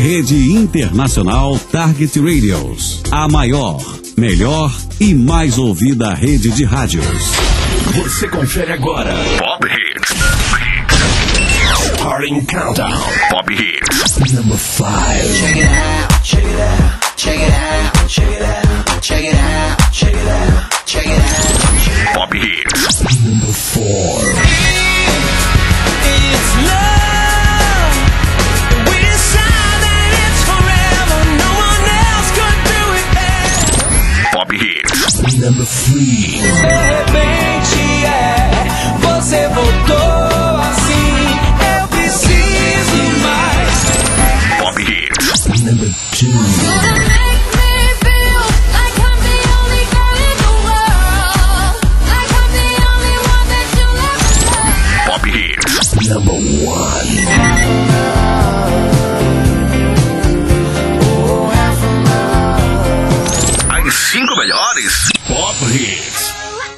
Rede Internacional Target Radios. A maior, melhor e mais ouvida rede de rádios. Você confere agora Pop Hits. Starting Countdown. Pop Hits. Number 5. Check it out, check it out, check it out, check it out, check it out, check it out, check it out. Pop Hits. Number 4. It's love. We're silent, it's forever. No one else could do it better. Pop Hits. Number 3. De repente você voltou assim. Eu preciso mais. Pop Hits. Number 2. Number 1. As 5 melhores Pop Hits.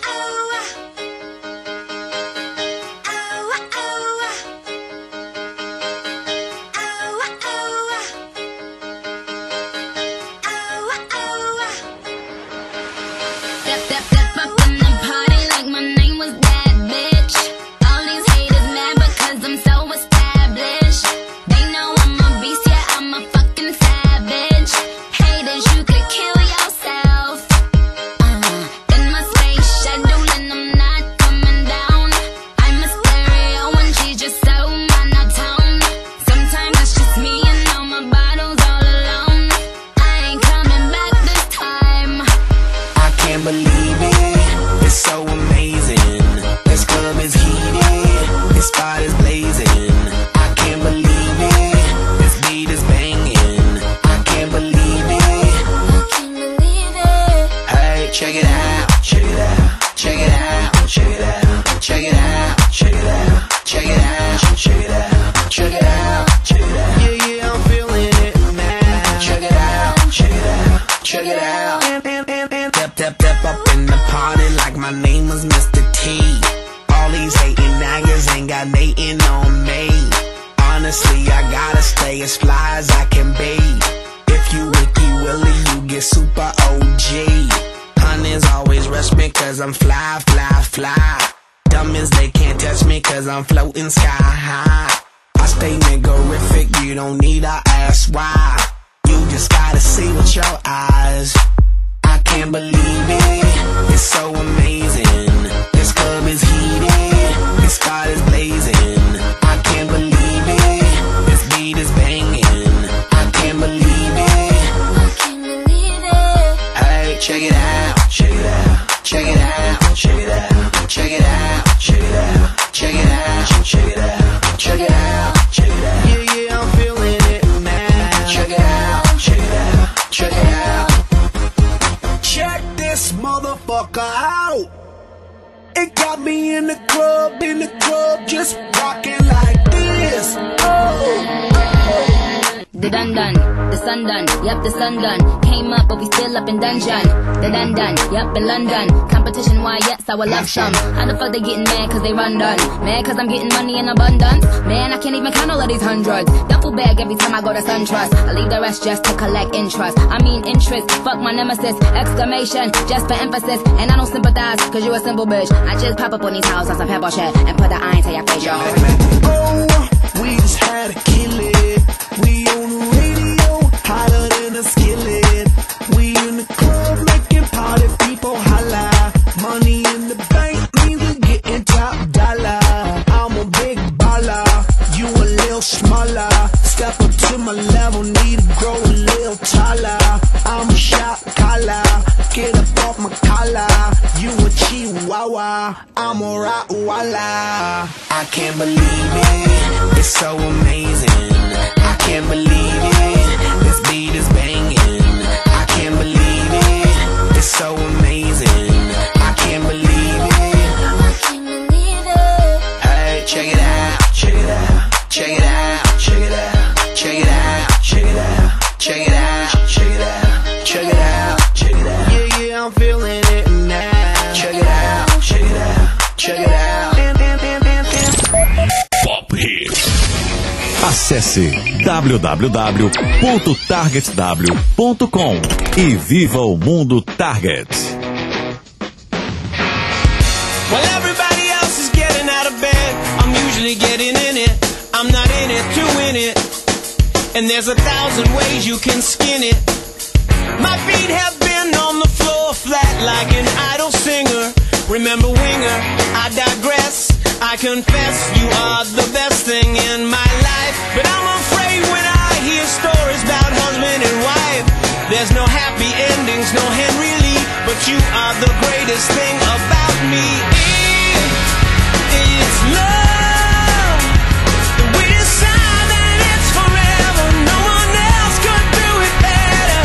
How the fuck they getting mad cause they run done? Mad cause I'm getting money in abundance? Man, I can't even count all of these hundreds. Duffel bag every time I go to SunTrust. I leave the rest just to collect interest. I mean interest, fuck my nemesis. Exclamation, just for emphasis. And I don't sympathize cause you a simple bitch. I just pop up on these houses on some pebble shit and put the iron to your face, yo. Oh, we just had to kill it. We on the radio, hotter than a skillet. We in the club making party people holla. Money in the bank, means we getting top dollar. I'm a big baller, you a little smaller. Step up to my level, need to grow a little taller. I'm a shot caller, get up off my collar. You a chihuahua, I'm a Rottweiler. I can't believe it, it's so amazing. I can't believe it, this beat is banging. I can't believe it, it's so amazing. I can't believe it. Hey, check it out, check it out, check it out, check it out, check it out, check it out, check it out, check it out, check it out, check it out. Yeah, yeah, I'm feeling it now. Check it out, check it out, check it out. Pop Hits. Acesse www.targetw.com e viva o mundo Target. Well, everybody else is getting out of bed. I'm usually getting in it. I'm not in it to win it. And there's 1,000 ways you can skin it. My feet have been on the floor flat like an idle singer. Remember Winger, I digress. I confess you are the best thing in my life. But I'm afraid when I hear stories about husband and wife, there's no happy endings, no Henry Lee. But you are the greatest thing about me. It's love. We decide that it's forever. No one else could do it better.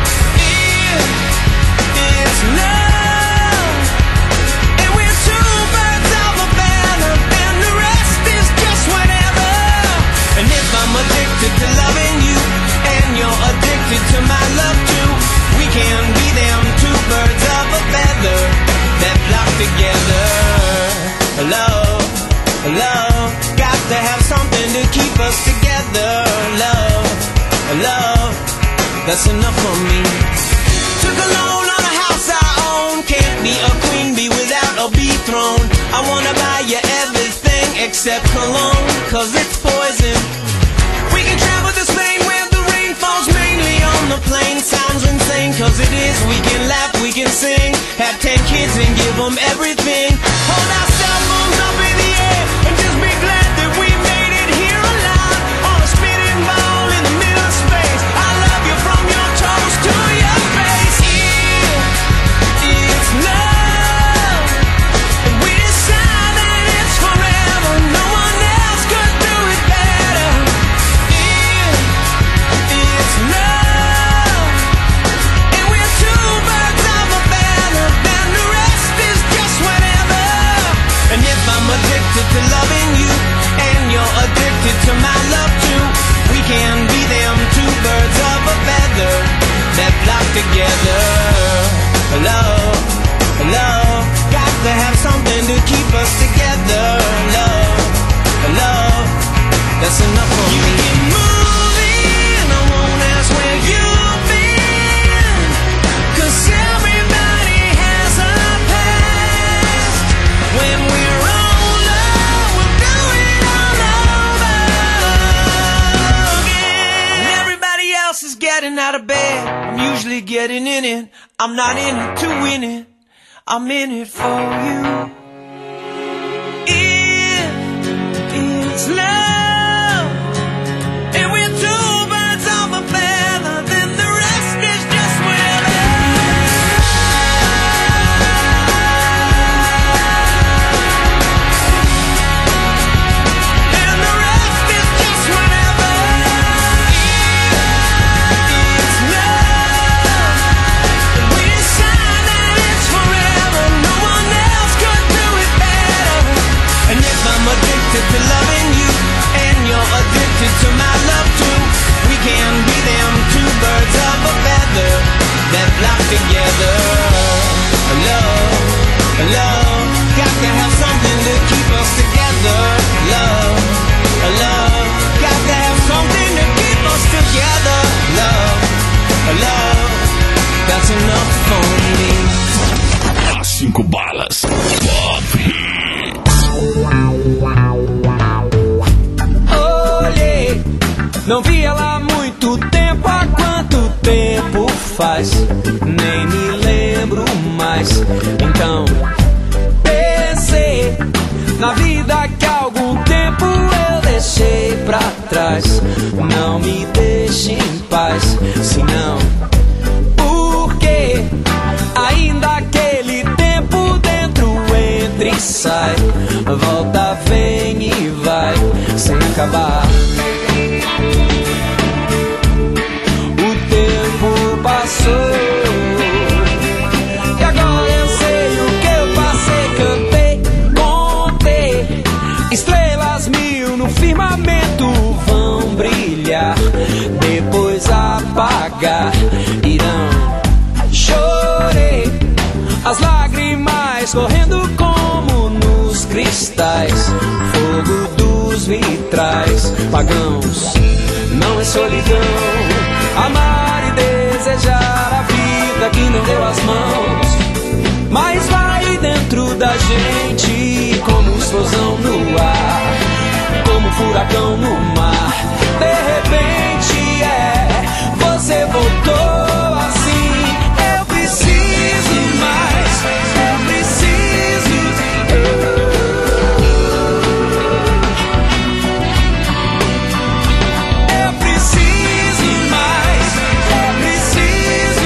It's love. And we're two birds of a feather, and the rest is just whatever. And if I'm addicted to loving you, and you're addicted to my love too, we can be them two birds of a feather that flock together. Love, love, got to have something to keep us together. Love, love, that's enough for me. Took a loan on a house I own. Can't be a queen bee without a bee throne. I wanna buy you everything except cologne, cause it's poison. We can travel to Spain where the rain falls mainly on the plane. Sounds insane, cause it is. We can laugh, we can sing, have 10 kids and give them everything. Hold our cell phones up in the air and just be glad that we made it here alive. On a spinning ball in the middle of space. I love you from your toes to your face. It's love. And we decide that it's forever. No one else could do it better. It's love. And we're two birds of a feather, and the rest is just whatever. And if I'm addicted to loving you, and you're addicted to my love too, we can be them two birds of a feather that flock together. Love, love, got to have something to keep us together. Love, love, that's enough for me. You keep moving, I won't ask where you've been, cause everybody has a past. When we're older, we'll do it all over again. And everybody else is getting out of bed. I'm usually getting in it. I'm not in it to win it. I'm in it for you. It's love. And we're two birds of a feather, then the rest is just whatever. And the rest is just whatever. It's love. We decide that it's forever. No one else could do it better. And if I'm addicted to loving you, and you're addicted to my love too, we can be them two birds of a feather that flock together. Love, love, got to have something to keep us together. Love, love, got to have something to keep us together. Love, love, that's enough for me. As 5 balas. Pop Hits. Olhei, não vi ela há muito tempo. Há quanto tempo faz? Nem me lembro mais. Então pensei na vida que há algum tempo eu deixei pra trás. Não me deixe em paz, senão porque ainda aquele tempo dentro entra e sai, volta, vem e vai sem acabar. O tempo passou e agora eu sei o que eu passei. Cantei, contei estrelas 1000 no firmamento, vão brilhar, depois apagar, irão. Chorei, as lágrimas correndo como nos cristais, fogo dos vitrais. Pagãos não solidão. Amar e desejar a vida que não deu as mãos, mas vai dentro da gente como explosão no ar, como furacão no mar. De repente você voltou assim. Eu preciso mais, eu preciso. Eu preciso mais, eu preciso.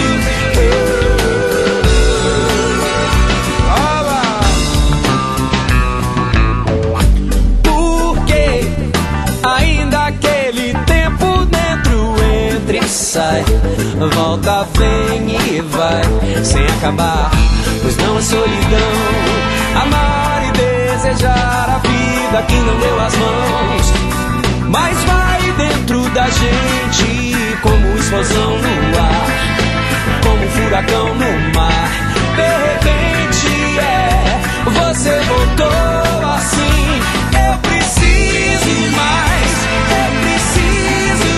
Porque ainda aquele tempo dentro entra e sai, volta, vem e vai, sem acabar, pois não é solidão. Amar e desejar a vida que não deu as mãos, mas vai dentro da gente como explosão no ar, como furacão no mar. De repente você voltou assim. Eu preciso mais, eu preciso.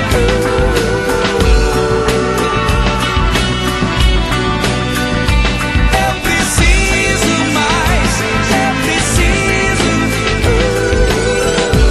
Eu preciso mais, eu preciso.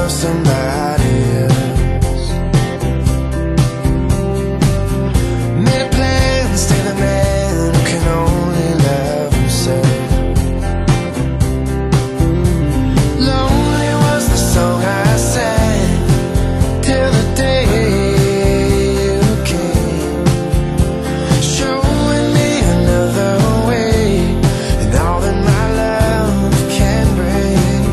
love somebody else. Made plans to the man who can only love himself. Lonely was the song I sang till the day you came, showing me another way and all that my love can bring.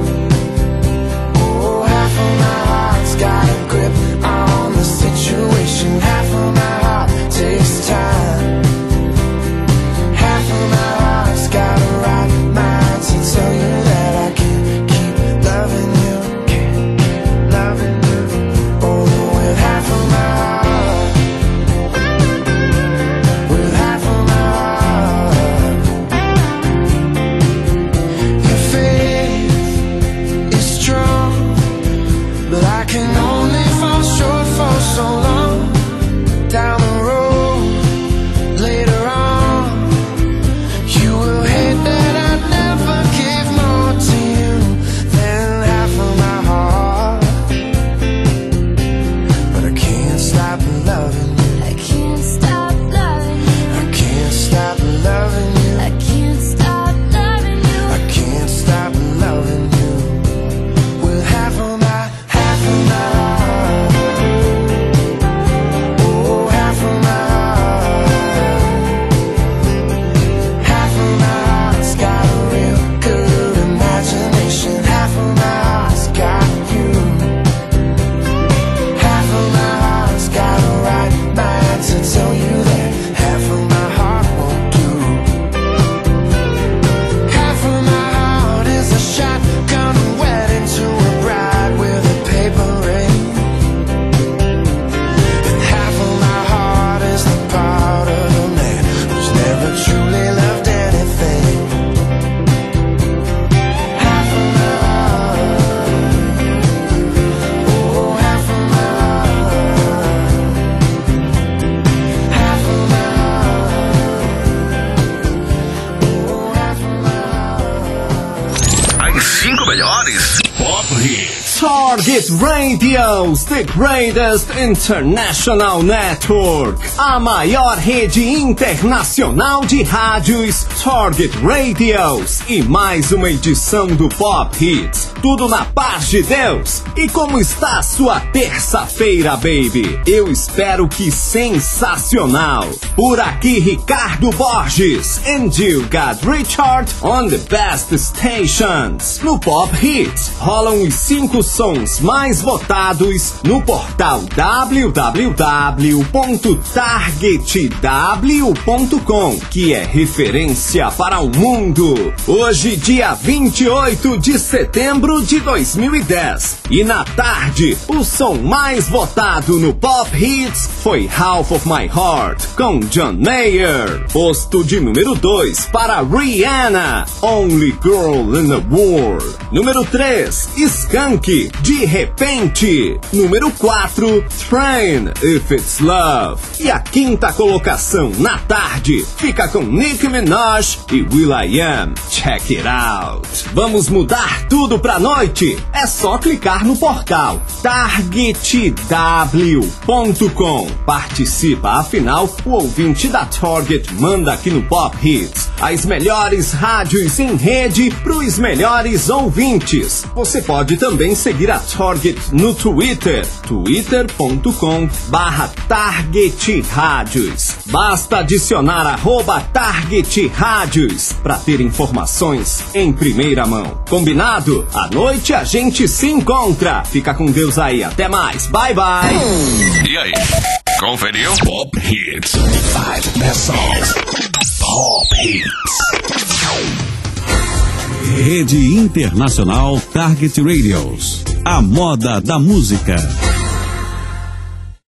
Oh, half of my heart's got a grip on the situation. Half of my heart takes time. Half of my heart's got a right mind to tell you that I can't keep loving you, can't keep loving you. Oh, with half of my heart, with half of my heart. Your faith is strong, but I can only fall short for so long. Down the road, later on, you will hate that I never gave more to you than half of my heart. But I can't stop loving you. I can't stop loving you. I can't stop loving you. I can't stop loving you. I can't stop loving you. With half of my heart. Oh, half of my heart. Half of my heart's got a real good imagination. Half of my heart's got you. Half of my heart's got a right mind to tell you that half of my heart won't do. Half of my heart is a shotgun wedding to a bride with a paper ring. And half of my heart is the part of a man who's never truly loved anything. Half of my heart. Oh, half of my heart. Half of my heart. Oh, half of my heart. As 5 melhores Pop Hits. Target Radios, the greatest international network. A maior rede internacional de rádios, Target Radios. E mais uma edição do Pop Hits. Tudo na paz de Deus. E como está a sua terça-feira, baby? Eu espero que sensacional. Por aqui, Ricardo Borges. And you got Richard on the best stations. No Pop Hits, rolam os 5 sons mais votados no portal www.targetw.com, que é referência para o mundo. Hoje, dia 28 de setembro de 2010. E na tarde, o som mais votado no Pop Hits foi Half of My Heart, com John Mayer. Posto de número 2 para Rihanna, Only Girl in the World. Número 3, Skank, De Repente. Número 4, Train, If It's Love. E a quinta colocação na tarde fica com Nicki Minaj e will.i.am, Check It Out. Vamos mudar tudo pra noite? É só clicar no portal targetw.com. Participa, afinal, o ouvinte da Target manda aqui no Pop Hits as melhores rádios em rede pros melhores ouvintes. Você pode também seguir a Target no Twitter, twitter.com/targetradios. Basta adicionar @targetradios para ter informações em primeira mão. Combinado? À noite a gente se encontra. Fica com Deus aí. Até mais. Bye, bye. E aí? Conferiu? Pop Hits. 5 best songs. Pop Hits. Rede Internacional Target Radios. A moda da música.